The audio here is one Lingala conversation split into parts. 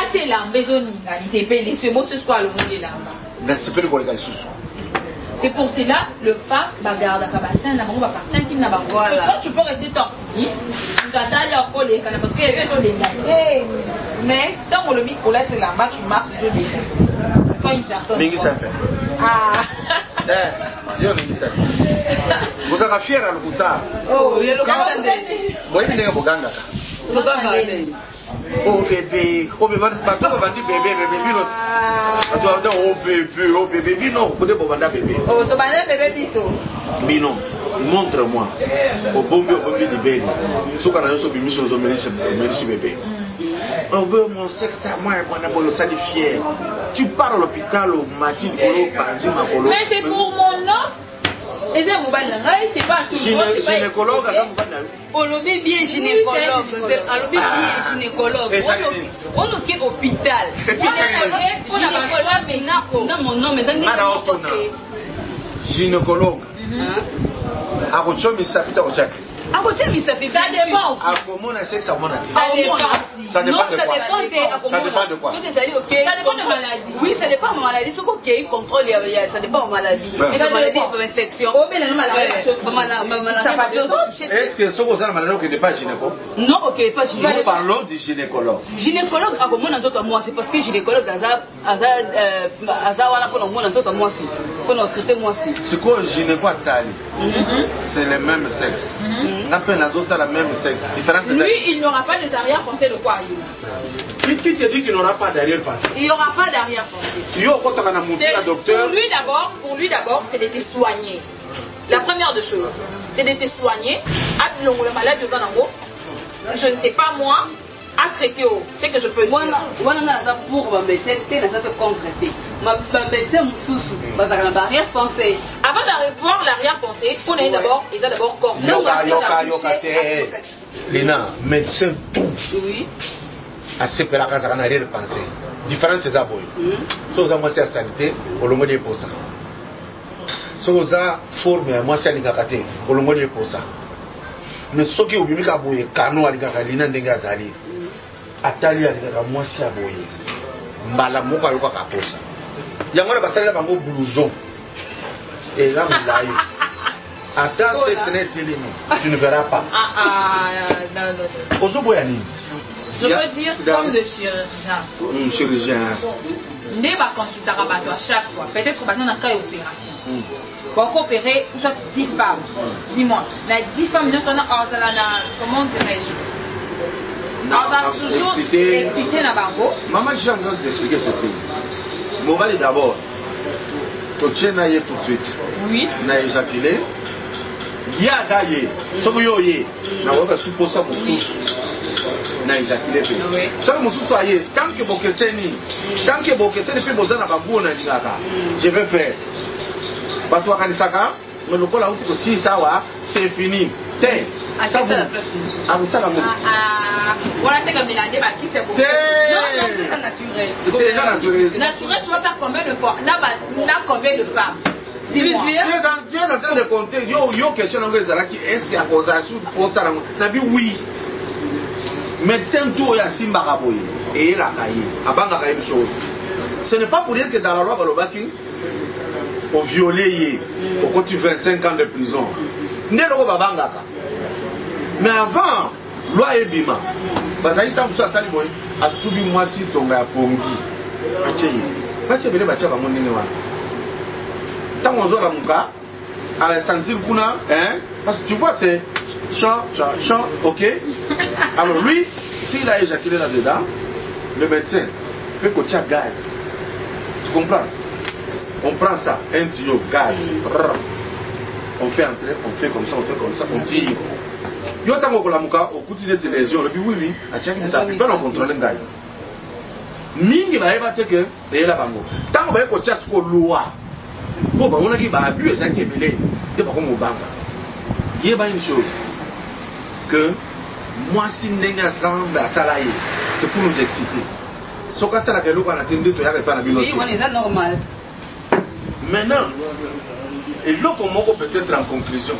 c'est l'ambezo ningani, c'est pas les mots ce soit le monde de l'amba. C'est pour cela le femme bagarde à Kabassin n'a pas partir intime n'a pas. Quand tu peux rester toxique, tu vas aller au collège parce que les gens les mais tant on le met pour laisser la marche, tu marches sur les quand une personne. Ah. Vous avez fier à l'hôpital. Oh, il est local. Vous avez des boganga. Oh bébé, oh bébé, pas tout va dire bébé, bébé l'autre. Attends, oh bébé, non, vous devez banda bébé. Oh, tu vas bébé biso. Mais non, montre-moi. Au bon du bébé. Ce qu'on a reçu du mission au merci bébé. On veut mon sexe à moi, on a beau salir fier. Tu pars à l'hôpital au matin, mais c'est pour mon nom. Et c'est mon balai, c'est pas tout. Gynécologue, on le met bien gynécologue. On le met bien gynécologue. On le met hôpital. Non, mon nom, mais ça n'est gynécologue. À votre chambre, il s'appelle au Jack. À côté, mais ça dépend. À comment on a sexe à mon avis. Ça dépend de quoi. Ça dépend de quoi. Ça dépend de maladie. Oui, ça dépend de maladie. Ce qu'on a contrôle, ça dépend de maladie. Et la maladie, c'est une infection. Est-ce que ce qu'on a maladie n'est pas gynécologue? Non, ok, pas gynécologue. Nous parlons du gynécologue. Gynécologue, à comment on a moi, c'est parce que gynécologue, pour nous traiter moi aussi. Ce qu'on gynécologue c'est le même sexe. La même sexe. Lui, il n'aura pas de arrière-pensée de quoi. Qui te dit qu'il n'aura pas d'arrière-pensée? Il n'y aura pas d'arrière-pensée. Pour lui d'abord, c'est de te soigner. La première des choses, c'est de te soigner. Le malade de Zanango, je ne sais pas moi, à traiter, c'est que je peux dire. Moi, pour ma médecin, c'est la contre-traiter. Ma médecin, mon arrière-pensée. Avant d'avoir l'arrière-pensée, il faut d'abord, il a d'abord corps. Lina, médecin tout. Oui. À ce que la casa n'a rien pensé. Différence c'est ça, boy. Soit moi c'est la sanité, au long des pour ça. Soit forme, moi c'est l'ingakate, au long des pour ça. Mais ce qui est au milieu de boy, cano à l'ingakali, n'engazali. Atali à l'ingakali, moi c'est à boy. Mbala moka yoka kaposa. Yamana basala bango blouson. Et là on l'a eu. Attends, sexe n'est tu ne verras pas. Non. Je veux dire comme le chirurgien. Chirurgien. Ne va consulter à chaque fois. Peut-être qu'on a un cas d'opération. Pour opérer 10 femmes. Dis-moi, les 10 femmes, comment dirais-je? On va toujours exciter la bango. Maman, j'ai envie d'expliquer ceci. Mon mari d'abord. Tu es naïe tout de suite. Oui. Naïe éjaculé. Ya gaye. Sogo yo ye. Na waka supposa mususu. Na éjaculé pe. Sogo mususu aye. Tant que bokeseni pe bozana babuo na lingaka. Je vais faire. Bato akanisaka. Mais le col a outi aussi ça wa. C'est fini. T'es. Ça vous. Ah vous ça la mou. Voilà c'est comme il a dit bah qui c'est pour. Non, c'est naturel. C'est naturel. Naturel, tu vas faire combien de fois? Là combien de femmes? Tu es en train de compter. Yo question est-ce qu'il y a causation pour ça? Nabi oui. Médecin tout est à Simbaraboye et il a caillé. Abanga caillé une chose. Ce n'est pas pour dire que dans la loi Balobaki, on violé au côté 25 ans de prison. Mais avant, loi est bima. Parce que tant que ça saliboy, à tout le mois si tombe à Pongi. Parce que les bâtiments vont monter. Tant qu'on a muka, à sentir kuna, hein, parce que tu vois c'est chant, ok. Alors lui, s'il a éjaculé là-dedans, le médecin fait qu'on tient gaz. Tu comprends? On prend ça, un tuyau, gaz. On fait entrer, on fait comme ça, on tire. Yo tango ko la muka, au côté des lésions, le oui, à tiens ça peut pas contrôler un gars. Mingi ba eba teke, et la bango. Tango ba ko tient ko loi. Bon, on a dit, bah, abus, ça qui est mêlé, c'est pas comme au banque. Il y a une chose, que moi, si nous sommes à salarié, c'est pour nous exciter. Ce que ça, c'est qu'on a attendu, tu n'arrives pas à oui, on est normal. Maintenant, et là, comment peut-être en conclusion,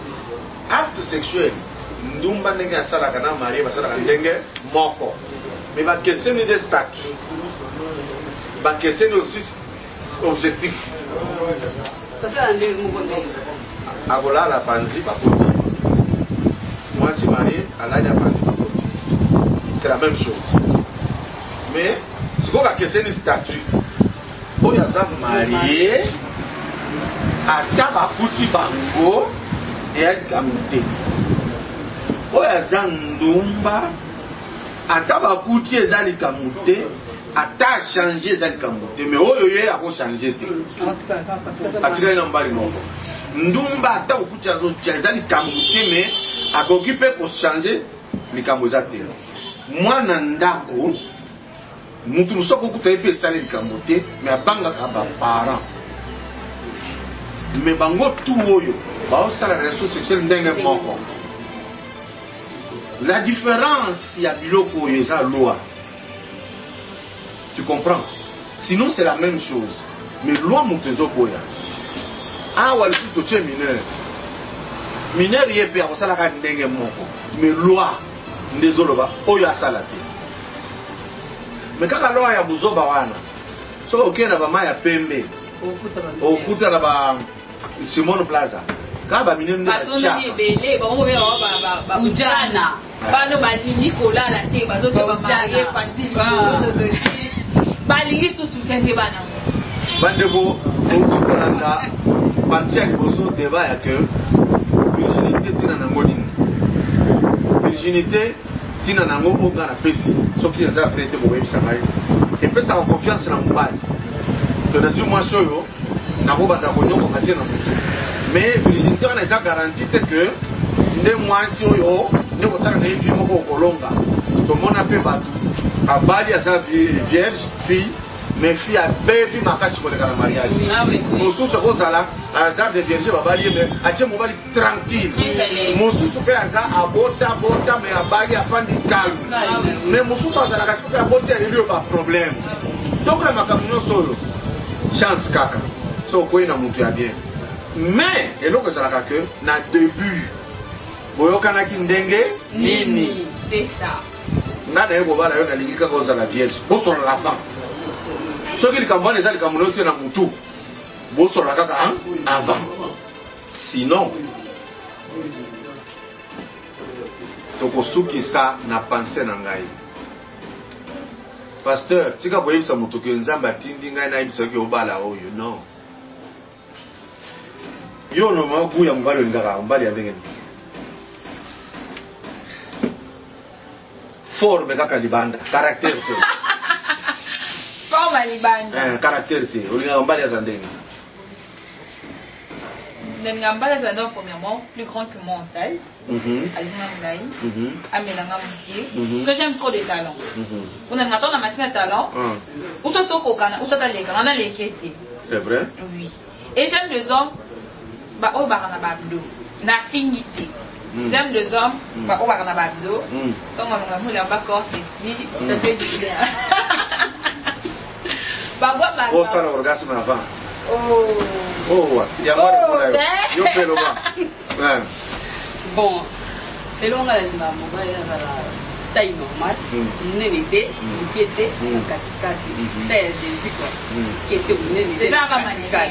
acte sexuel, nous sommes à salarié, parce que nous sommes moko. mais va questionner des statuts, va questionner aussi objectifs. Agola la panzi pas côté. Moi si marié, à la panzi pas côté. C'est la même chose. Mais si on va questionner statut, on y a ça marié, à taba kuti bango et à gamute. On y a ça ndumba, à taba kuti ezali gamute. Ata changer ezali kamute mais oyo ye ako changer te atikali na mbali moko ndumba ata okuti azotia ezali kamute mais akoki mpe kochanger likambo eza te mwana ndako mutu mosusu akokuta ye mpe esali likambo te mais abangaka baparent mais bango tu oyo baosala relation sexuelle ndenge moko. La différence ya biloko oyo eza loi. Tu comprends? Sinon c'est la même chose. Mais loi Moutezo Boya. Ah, ou alors tu es mineur. Mineur y est bien, ça la gagne moko. Mais loi, désolé, Oya Salati. Mais quand la loi ya Buzoba wana, so ok na ba maya pembe. Okuta na ba Simone Plaza. Quand ba mineur na cha. Belé, ba mo ba ujana. Ba no ba Nicolas la te, ba zo te ba marié Fandi. Balingi sous soutien de bana. Bandebo, on kolanga parti à liboso débat ya que virginité tina nango nini. Virginité tina nango oga na pesi. Soki eza prêté bo yebisa ngai. Et pesa en confiance na mobali. Que na moi soyo na ko banda ko nyoko katie na mutu. Mais virginité on a déjà garantie que nde mwasi oyo ne ko sala na yefi moko kolonga. To mona pe batu. Abali a sa vierge, fille, mais fille a baby makasi pour le mariage. Mon sous ce qu'on a là, à sa de vierge, babali, mais à tiens mon bali tranquille. Mon sous ce fait à sa abota, mais à bali à fin du calme. Mais mon sous à la casse à botter, il y a pas problème. Donc la macamuno solo, chance kaka, so quoi na monté à bien. Mais et donc ça la que na début, boyoka ki ndenge nini, c'est ça. Nana yebo bana yo nalikika koza la vierge boso la femme soki likambana ezali kamuno te na mutu boso la kaka avant sinon toko suki sa na pensée na ngai pasteur tika boyebisa mutu ke nzamba tindi ngai na yebisa ke obala oyo non yo no magu ya mbali ngaka mbali ya ndenge forme kaka libanda caractère te forme libanda caractère te olinga mbali ya zandenge Ngambala za donc premièrement plus grand que mon taille alina ngai amelanga mukie parce que j'aime trop les talents on a attend la matière talent ou toi to kokana ou toi ta leka na leketi c'est vrai oui et j'aime les hommes ba o ba na babdo na finité. J'aime les hommes, on va en avoir dos. Donc on va mouler en bas corps sexy, ça fait du bien. Oh ça l'orgasme avant. Oh il y a moi yo pelo ba. Bon, selon la taille normale, nénité, inquiété, katikati, taille Jésus quoi. Qui était au nez. C'est pas ma manière.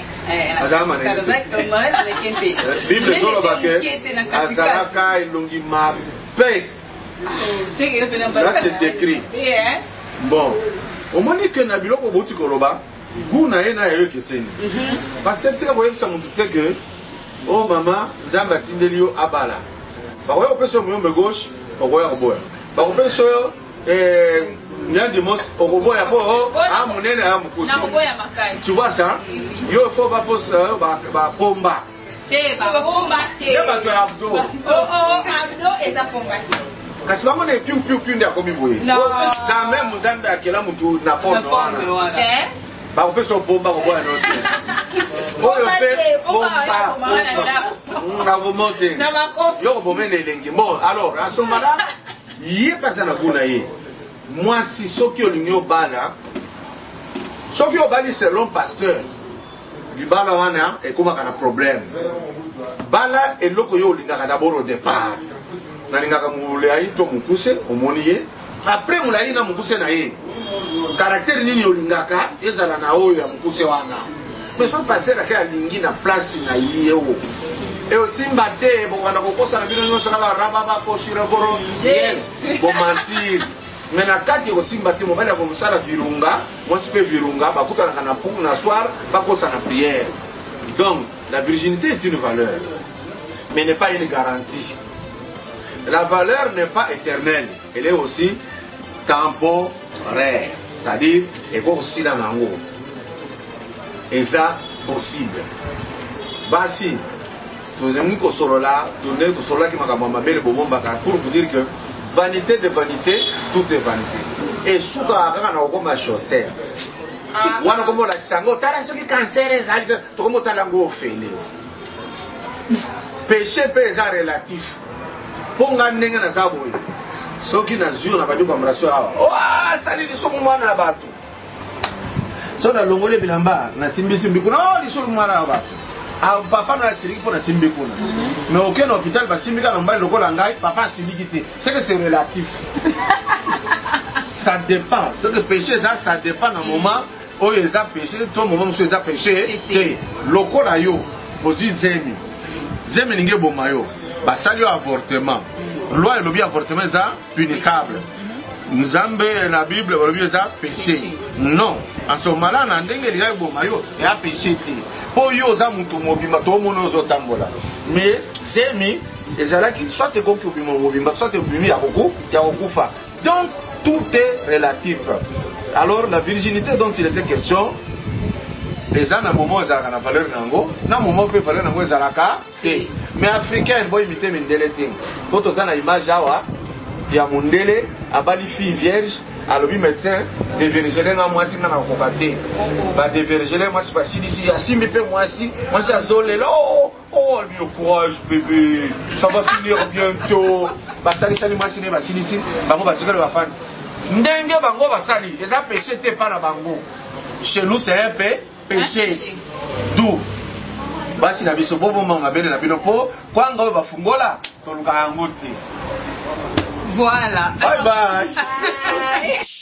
Bible solo bake azalaka elongi mabe. Là c'est écrit. Bon, au moins que na biloko boti koloba, guna ena yo keseni. Parce que tika boyebisa mutu te que oh maman nzamba tindeli yo abala. Ba oyo peso muyombe gauche, okoya koboya. Ba peso Nyandi mos okoboya po amunene amukusi. Na koboya makai. Tu vois ça? Yo faut pas poser ba pomba. Te ba pomba te. Ba to abdo. Abdo eza pomba te. Kasi bango ne piu ndia komi boye. Ça même muzambe akela mutu na forme wana. Ba ko peso pomba ko boya no. Oyo pe pomba. Na ko monter. Yo ko bomene lengi. Bon alors à ce moment-là, yé pasa na kuna yé. Moi si soki olingo bala soki obali selon pasteur libala wana ekomaka na problème bala eloko yo olingaka d'abord au départ nalingaka mulei to mukuse omoni ye après mulai na mukuse na ye caractère nini olingaka ezala na oyo ya mukuse wana mais so passer ka lingi na place na yeo et aussi mbate bon wana kokosa na bino nyonso kala raba ba ko shirogoro yes bon mentir mais na kati aussi mbate mobali ko musala virunga moi je peux virunga ba kutana na pour na soir ba kosa na prière. Donc la virginité est une valeur mais n'est pas une garantie. La valeur n'est pas éternelle, elle est aussi temporaire, c'est-à-dire elle est aussi dans l'ango. Et ça, possible. Basi, nous avons dit là, pour vous dire que vanité de vanité, tout est vanité. Et ce qu'on a ma chaussette. On a comme la sango, t'as ce qui cancer, tu comme t'as l'ango fait. Péché peut être relatif. Ponga ndenge na zaboye soki na zure na badi kwa mrasio awa oh sali lisoko mwana batu so na longole bilamba na simbi kuna oh lisoko mwana batu ah papa na siriki po na simbi kuna mais aucun hôpital ba simbi ka mbali lokola ngai papa siliki te c'est que c'est relatif. Ça dépend c'est que péché ça dépend na moment où ils a péché tout moment où ils a péché te lokola yo posi zemi ninge bomayo basali avortement. Loi et avortement est punissable. Nzambe la Bible est péché. Non. En ce moment-là, on a un péché. Pour yo za mutu mobimba to mono zo tambola. Mais c'est mi ezala qui soit te koki mobimba soit te bimi ya kokufa. Donc tout est relatif. Alors la virginité dont il était question, les gens à un moment ils ont la valeur nango, na moment peut valeur nango ezalaka te. Mais africain il faut imiter Mendele ting. Quand on a une image awa ya Mundele abali fille vierge alobi médecin dévergeler na mwasi na kokate. Ba dévergeler mwasi ba silisi asimbi pe mwasi azolelo oh le courage bébé ça va finir bientôt. Ba sali mwasi ne ba silisi bango ba tikalo ba fan. Ndenge bango ba sali eza péché te pas na bango. Chez nous c'est un péché. D'où basi na biso bobo mama bene na bino po kwanga bafungola toluka yango te. Voilà. Bye bye.